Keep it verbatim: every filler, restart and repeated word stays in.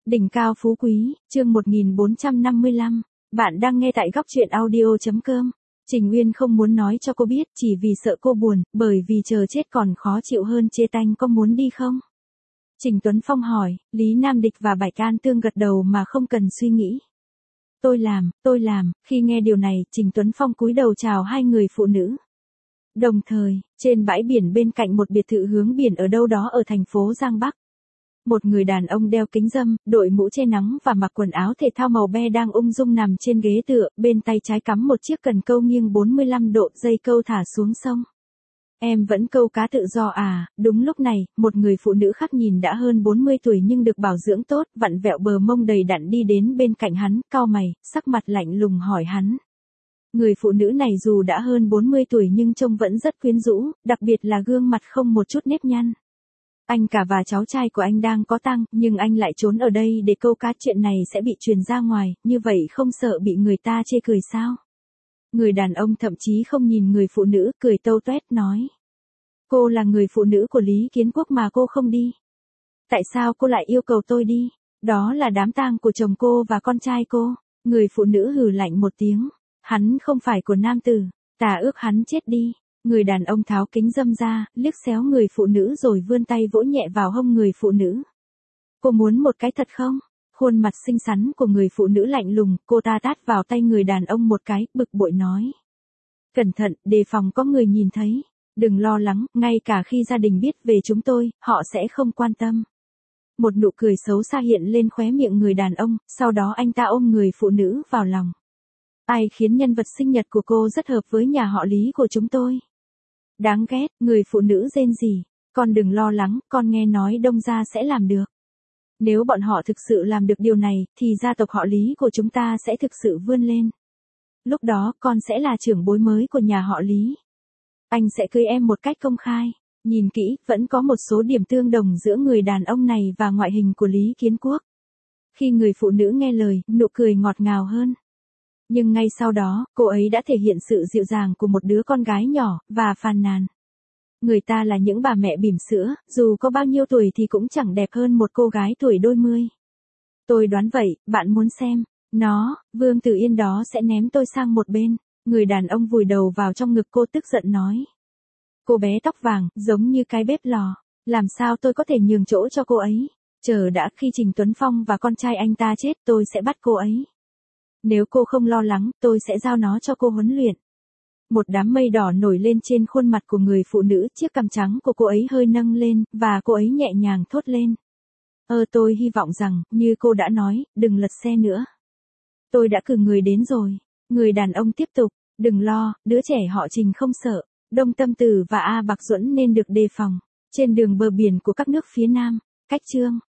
Đỉnh cao phú quý, chương một nghìn bốn trăm năm mươi lăm. Bạn đang nghe tại góc truyện audio.com. Trình Uyên không muốn nói cho cô biết chỉ vì sợ cô buồn, bởi vì chờ chết còn khó chịu hơn chia tanh, có muốn đi không? Trình Tuấn Phong hỏi, Lý Nam Địch và Bạch An Tương gật đầu mà không cần suy nghĩ. Tôi làm, tôi làm, khi nghe điều này, Trình Tuấn Phong cúi đầu chào hai người phụ nữ. Đồng thời, trên bãi biển bên cạnh một biệt thự hướng biển ở đâu đó ở thành phố Giang Bắc. Một người đàn ông đeo kính râm, đội mũ che nắng và mặc quần áo thể thao màu be đang ung dung nằm trên ghế tựa, bên tay trái cắm một chiếc cần câu nghiêng bốn mươi lăm độ, dây câu thả xuống sông. Em vẫn câu cá tự do à? Đúng lúc này, một người phụ nữ khác nhìn đã hơn bốn mươi tuổi nhưng được bảo dưỡng tốt, vặn vẹo bờ mông đầy đặn đi đến bên cạnh hắn, cau mày, sắc mặt lạnh lùng hỏi hắn. Người phụ nữ này dù đã hơn bốn mươi tuổi nhưng trông vẫn rất quyến rũ, đặc biệt là gương mặt không một chút nếp nhăn. Anh cả và cháu trai của anh đang có tang, nhưng anh lại trốn ở đây để câu cá, chuyện này sẽ bị truyền ra ngoài, như vậy không sợ bị người ta chê cười sao? Người đàn ông thậm chí không nhìn người phụ nữ, cười tâu tuét nói. Cô là người phụ nữ của Lý Kiến Quốc mà cô không đi. Tại sao cô lại yêu cầu tôi đi? Đó là đám tang của chồng cô và con trai cô. Người phụ nữ hừ lạnh một tiếng. Hắn không phải của nam tử, ta ước hắn chết đi. Người đàn ông tháo kính râm ra, liếc xéo người phụ nữ rồi vươn tay vỗ nhẹ vào hông người phụ nữ. Cô muốn một cái thật không? Khuôn mặt xinh xắn của người phụ nữ lạnh lùng, cô ta tát vào tay người đàn ông một cái, bực bội nói. Cẩn thận, đề phòng có người nhìn thấy. Đừng lo lắng, ngay cả khi gia đình biết về chúng tôi, họ sẽ không quan tâm. Một nụ cười xấu xa hiện lên khóe miệng người đàn ông, sau đó anh ta ôm người phụ nữ vào lòng. Ai khiến nhân vật sinh nhật của cô rất hợp với nhà họ Lý của chúng tôi? Đáng ghét, người phụ nữ rên rỉ. Con đừng lo lắng, con nghe nói Đông gia sẽ làm được. Nếu bọn họ thực sự làm được điều này, thì gia tộc họ Lý của chúng ta sẽ thực sự vươn lên. Lúc đó, con sẽ là trưởng bối mới của nhà họ Lý. Anh sẽ cưới em một cách công khai. Nhìn kỹ, vẫn có một số điểm tương đồng giữa người đàn ông này và ngoại hình của Lý Kiến Quốc. Khi người phụ nữ nghe lời, nụ cười ngọt ngào hơn. Nhưng ngay sau đó, cô ấy đã thể hiện sự dịu dàng của một đứa con gái nhỏ, và phàn nàn. Người ta là những bà mẹ bỉm sữa, dù có bao nhiêu tuổi thì cũng chẳng đẹp hơn một cô gái tuổi đôi mươi. Tôi đoán vậy, bạn muốn xem. Nó, Vương Tử Yên đó sẽ ném tôi sang một bên. Người đàn ông vùi đầu vào trong ngực cô tức giận nói. Cô bé tóc vàng, giống như cái bếp lò. Làm sao tôi có thể nhường chỗ cho cô ấy? Chờ đã, khi Trình Tuấn Phong và con trai anh ta chết, tôi sẽ bắt cô ấy. Nếu cô không lo lắng, tôi sẽ giao nó cho cô huấn luyện. Một đám mây đỏ nổi lên trên khuôn mặt của người phụ nữ, chiếc cằm trắng của cô ấy hơi nâng lên, và cô ấy nhẹ nhàng thốt lên. Ơ tôi hy vọng rằng, như cô đã nói, đừng lật xe nữa. Tôi đã cử người đến rồi. Người đàn ông tiếp tục, đừng lo, đứa trẻ họ Trình không sợ. Đông Tâm Tử và A Bạc Duẫn nên được đề phòng. Trên đường bờ biển của các nước phía Nam, cách Chương